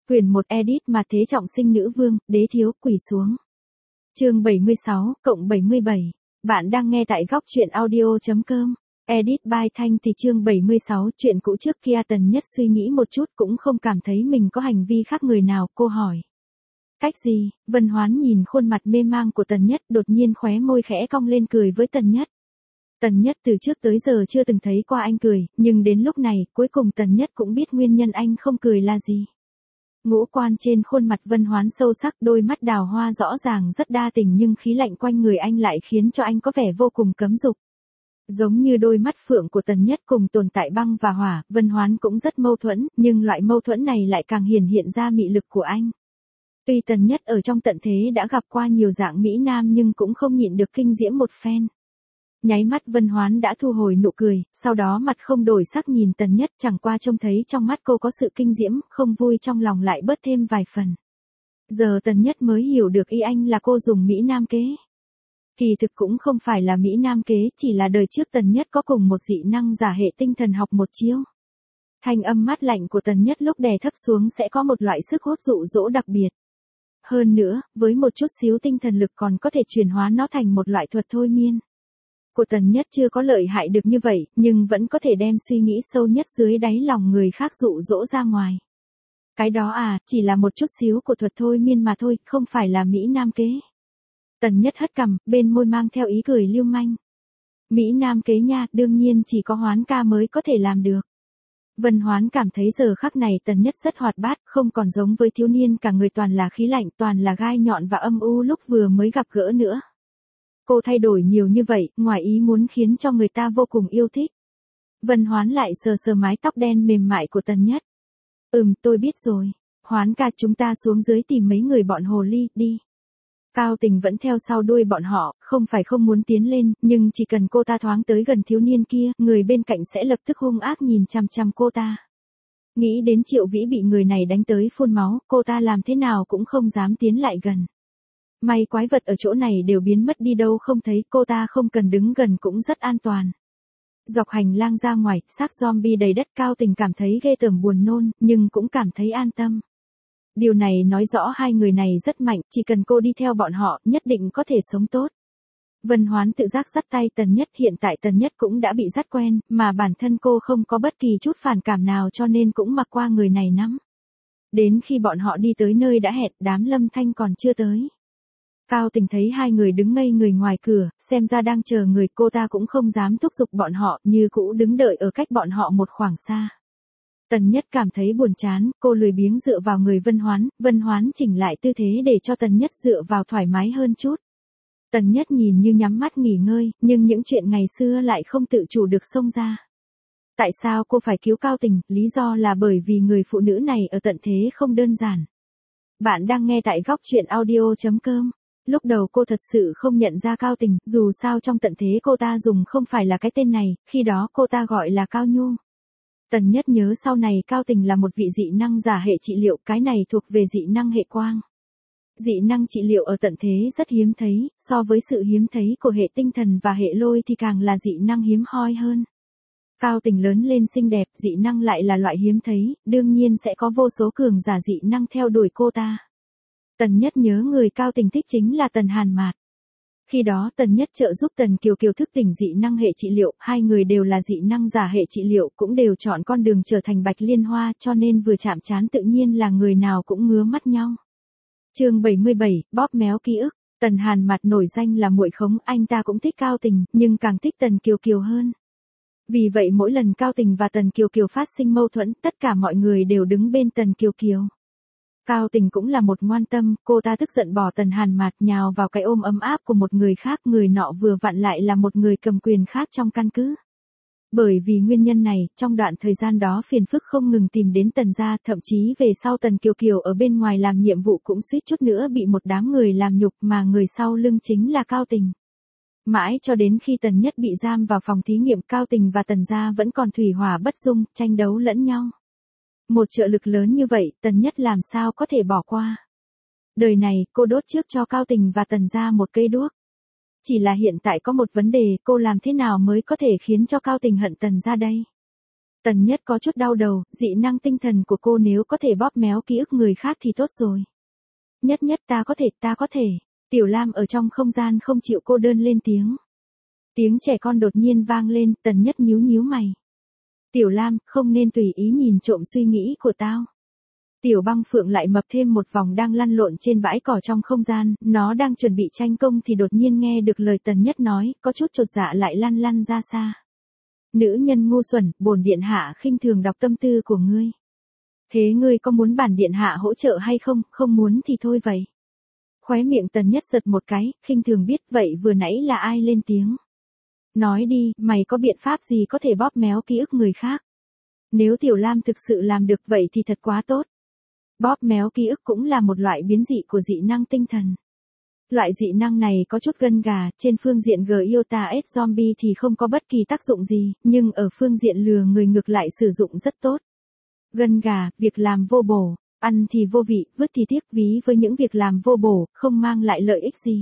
Quyển 1 edit mà thế trọng sinh nữ vương, đế thiếu, quỳ xuống. Chương 76, cộng 77. Bạn đang nghe tại góc truyện audio.com. Edit by Thanh thì chương 76 chuyện cũ trước kia Tần Nhất suy nghĩ một chút cũng không cảm thấy mình có hành vi khác người nào, cô hỏi. Cách gì? Vân Hoán nhìn khuôn mặt mê mang của Tần Nhất đột nhiên khóe môi khẽ cong lên cười với Tần Nhất. Tần Nhất từ trước tới giờ chưa từng thấy qua anh cười, nhưng đến lúc này cuối cùng Tần Nhất cũng biết nguyên nhân anh không cười là gì. Ngũ quan trên khuôn mặt Vân Hoán sâu sắc, đôi mắt đào hoa rõ ràng rất đa tình nhưng khí lạnh quanh người anh lại khiến cho anh có vẻ vô cùng cấm dục. Giống như đôi mắt phượng của Tần Nhất cùng tồn tại băng và hỏa, Vân Hoán cũng rất mâu thuẫn, nhưng loại mâu thuẫn này lại càng hiển hiện ra mị lực của anh. Tuy Tần Nhất ở trong tận thế đã gặp qua nhiều dạng mỹ nam nhưng cũng không nhịn được kinh diễm một phen. Nháy mắt Vân Hoán đã thu hồi nụ cười, sau đó mặt không đổi sắc nhìn Tần Nhất, chẳng qua trông thấy trong mắt cô có sự kinh diễm, không vui trong lòng lại bớt thêm vài phần. Giờ Tần Nhất mới hiểu được ý anh là cô dùng mỹ nam kế. Kỳ thực cũng không phải là mỹ nam kế, chỉ là đời trước Tần Nhất có cùng một dị năng giả hệ tinh thần học một chiêu. Thanh âm mát lạnh của Tần Nhất lúc đè thấp xuống sẽ có một loại sức hút dụ dỗ đặc biệt. Hơn nữa, với một chút xíu tinh thần lực còn có thể chuyển hóa nó thành một loại thuật thôi miên. Của Tần Nhất chưa có lợi hại được như vậy, nhưng vẫn có thể đem suy nghĩ sâu nhất dưới đáy lòng người khác dụ dỗ ra ngoài. Cái đó chỉ là một chút xíu của thuật thôi miên mà thôi, không phải là mỹ nam kế. Tần Nhất hất cằm, bên môi mang theo ý cười lưu manh. Mỹ nam kế nha, đương nhiên chỉ có Hoán ca mới có thể làm được. Vân Hoán cảm thấy giờ khắc này Tần Nhất rất hoạt bát, không còn giống với thiếu niên cả người toàn là khí lạnh, toàn là gai nhọn và âm u lúc vừa mới gặp gỡ nữa. Cô thay đổi nhiều như vậy, ngoài ý muốn khiến cho người ta vô cùng yêu thích. Vân Hoán lại sờ sờ mái tóc đen mềm mại của Tần Nhất. Tôi biết rồi. Hoán ca, chúng ta xuống dưới tìm mấy người bọn hồ ly, đi. Cao Tình vẫn theo sau đuôi bọn họ, không phải không muốn tiến lên, nhưng chỉ cần cô ta thoáng tới gần thiếu niên kia, người bên cạnh sẽ lập tức hung ác nhìn chằm chằm cô ta. Nghĩ đến Triệu Vĩ bị người này đánh tới phun máu, cô ta làm thế nào cũng không dám tiến lại gần. May quái vật ở chỗ này đều biến mất đi đâu không thấy, cô ta không cần đứng gần cũng rất an toàn. Dọc hành lang ra ngoài, xác zombie đầy đất, Cao Tình cảm thấy ghê tởm buồn nôn, nhưng cũng cảm thấy an tâm. Điều này nói rõ hai người này rất mạnh, chỉ cần cô đi theo bọn họ, nhất định có thể sống tốt. Vân Hoán tự giác dắt tay Tần Nhất, hiện tại Tần Nhất cũng đã bị dắt quen, mà bản thân cô không có bất kỳ chút phản cảm nào cho nên cũng mặc qua người này nắm. Đến khi bọn họ đi tới nơi đã hẹn, đám Lâm Thanh còn chưa tới. Cao Tình thấy hai người đứng ngây người ngoài cửa, xem ra đang chờ người, cô ta cũng không dám thúc giục bọn họ, như cũ đứng đợi ở cách bọn họ một khoảng xa. Tần Nhất cảm thấy buồn chán, cô lười biếng dựa vào người Vân Hoán chỉnh lại tư thế để cho Tần Nhất dựa vào thoải mái hơn chút. Tần Nhất nhìn như nhắm mắt nghỉ ngơi, nhưng những chuyện ngày xưa lại không tự chủ được xông ra. Tại sao cô phải cứu Cao Tình? Lý do là bởi vì người phụ nữ này ở tận thế không đơn giản. Bạn đang nghe tại góc truyện audio.com. Lúc đầu cô thật sự không nhận ra Cao Tình, dù sao trong tận thế cô ta dùng không phải là cái tên này, khi đó cô ta gọi là Cao Nhu. Tần Nhất nhớ sau này Cao Tình là một vị dị năng giả hệ trị liệu, cái này thuộc về dị năng hệ quang. Dị năng trị liệu ở tận thế rất hiếm thấy, so với sự hiếm thấy của hệ tinh thần và hệ lôi thì càng là dị năng hiếm hoi hơn. Cao Tình lớn lên xinh đẹp, dị năng lại là loại hiếm thấy, đương nhiên sẽ có vô số cường giả dị năng theo đuổi cô ta. Tần Nhất nhớ người Cao Tình thích chính là Tần Hàn Mạt. Khi đó Tần Nhất trợ giúp Tần Kiều Kiều thức tỉnh dị năng hệ trị liệu, hai người đều là dị năng giả hệ trị liệu, cũng đều chọn con đường trở thành Bạch Liên Hoa, cho nên vừa chạm trán tự nhiên là người nào cũng ngứa mắt nhau. Chương 77, bóp méo ký ức. Tần Hàn Mạt nổi danh là muội khống, anh ta cũng thích Cao Tình, nhưng càng thích Tần Kiều Kiều hơn. Vì vậy mỗi lần Cao Tình và Tần Kiều Kiều phát sinh mâu thuẫn, tất cả mọi người đều đứng bên Tần Kiều Kiều. Cao Tình cũng là một ngoan tâm, cô ta tức giận bỏ Tần Hàn Mạt nhào vào cái ôm ấm áp của một người khác, người nọ vừa vặn lại là một người cầm quyền khác trong căn cứ. Bởi vì nguyên nhân này, trong đoạn thời gian đó phiền phức không ngừng tìm đến Tần gia, thậm chí về sau Tần Kiều Kiều ở bên ngoài làm nhiệm vụ cũng suýt chút nữa bị một đám người làm nhục, mà người sau lưng chính là Cao Tình. Mãi cho đến khi Tần Nhất bị giam vào phòng thí nghiệm, Cao Tình và Tần gia vẫn còn thủy hỏa bất dung, tranh đấu lẫn nhau. Một trợ lực lớn như vậy, Tần Nhất làm sao có thể bỏ qua. Đời này, cô đốt trước cho Cao Tình và Tần gia một cây đuốc. Chỉ là hiện tại có một vấn đề, cô làm thế nào mới có thể khiến cho Cao Tình hận Tần gia đây? Tần Nhất có chút đau đầu, dị năng tinh thần của cô nếu có thể bóp méo ký ức người khác thì tốt rồi. Nhất Nhất ta có thể. Tiểu Lam ở trong không gian không chịu cô đơn lên tiếng. Tiếng trẻ con đột nhiên vang lên, Tần Nhất nhíu nhíu mày. Tiểu Lam, không nên tùy ý nhìn trộm suy nghĩ của tao. Tiểu Băng Phượng lại mập thêm một vòng đang lăn lộn trên bãi cỏ trong không gian, nó đang chuẩn bị tranh công thì đột nhiên nghe được lời Tần Nhất nói, có chút chột dạ lại lăn lăn ra xa. Nữ nhân ngu xuẩn, bổn điện hạ khinh thường đọc tâm tư của ngươi. Thế ngươi có muốn bản điện hạ hỗ trợ hay không, không muốn thì thôi vậy. Khóe miệng Tần Nhất giật một cái, khinh thường biết vậy vừa nãy là ai lên tiếng. Nói đi, mày có biện pháp gì có thể bóp méo ký ức người khác? Nếu Tiểu Lam thực sự làm được vậy thì thật quá tốt. Bóp méo ký ức cũng là một loại biến dị của dị năng tinh thần. Loại dị năng này có chút gân gà, trên phương diện Giota S Zombie thì không có bất kỳ tác dụng gì, nhưng ở phương diện lừa người ngược lại sử dụng rất tốt. Gân gà, việc làm vô bổ, ăn thì vô vị, vứt thì tiếc, ví với những việc làm vô bổ, không mang lại lợi ích gì.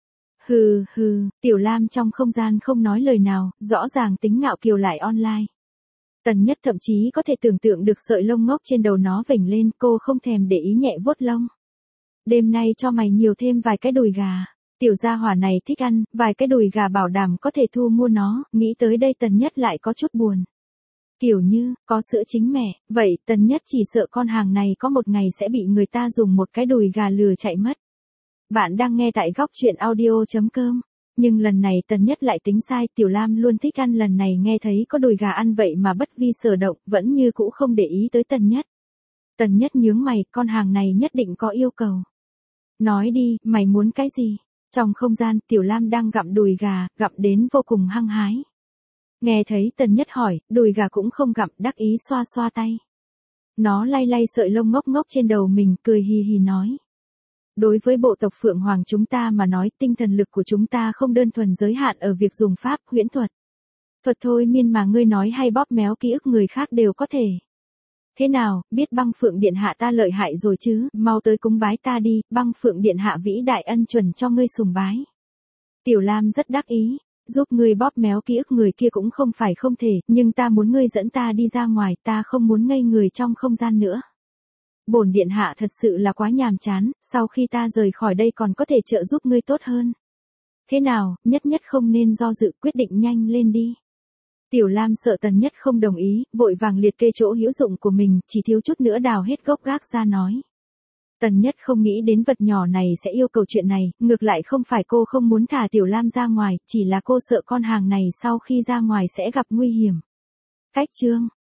Hừ, Tiểu Lam trong không gian không nói lời nào, rõ ràng tính ngạo kiều lại online. Tần Nhất thậm chí có thể tưởng tượng được sợi lông ngốc trên đầu nó vểnh lên, cô không thèm để ý nhẹ vuốt lông. Đêm nay cho mày nhiều thêm vài cái đùi gà. Tiểu gia hỏa này thích ăn, vài cái đùi gà bảo đảm có thể thu mua nó, nghĩ tới đây Tần Nhất lại có chút buồn. Kiểu như, có sữa chính mẹ, vậy Tần Nhất chỉ sợ con hàng này có một ngày sẽ bị người ta dùng một cái đùi gà lừa chạy mất. Bạn đang nghe tại góc truyện audio.com. Nhưng lần này Tần Nhất lại tính sai, Tiểu Lam luôn thích ăn, lần này nghe thấy có đùi gà ăn vậy mà bất vi sở động, vẫn như cũ không để ý tới Tần Nhất. Tần Nhất nhướng mày, con hàng này nhất định có yêu cầu. Nói đi, mày muốn cái gì? Trong không gian, Tiểu Lam đang gặm đùi gà, gặm đến vô cùng hăng hái. Nghe thấy Tần Nhất hỏi, đùi gà cũng không gặm, đắc ý xoa xoa tay. Nó lay lay sợi lông ngốc ngốc trên đầu mình, cười hì hì nói. Đối với bộ tộc Phượng Hoàng chúng ta mà nói, tinh thần lực của chúng ta không đơn thuần giới hạn ở việc dùng pháp, huyễn thuật. Thuật thôi miên mà ngươi nói hay bóp méo ký ức người khác đều có thể. Thế nào, biết Băng Phượng Điện Hạ ta lợi hại rồi chứ, mau tới cúng bái ta đi, Băng Phượng Điện Hạ vĩ đại ân chuẩn cho ngươi sùng bái. Tiểu Lam rất đắc ý, giúp ngươi bóp méo ký ức người kia cũng không phải không thể, nhưng ta muốn ngươi dẫn ta đi ra ngoài, ta không muốn ngây người trong không gian nữa. Bổn điện hạ thật sự là quá nhàm chán, sau khi ta rời khỏi đây còn có thể trợ giúp ngươi tốt hơn. Thế nào, Nhất Nhất không nên do dự, quyết định nhanh lên đi. Tiểu Lam sợ Tần Nhất không đồng ý, vội vàng liệt kê chỗ hữu dụng của mình, chỉ thiếu chút nữa đào hết gốc gác ra nói. Tần Nhất không nghĩ đến vật nhỏ này sẽ yêu cầu chuyện này, ngược lại không phải cô không muốn thả Tiểu Lam ra ngoài, chỉ là cô sợ con hàng này sau khi ra ngoài sẽ gặp nguy hiểm. Cách chương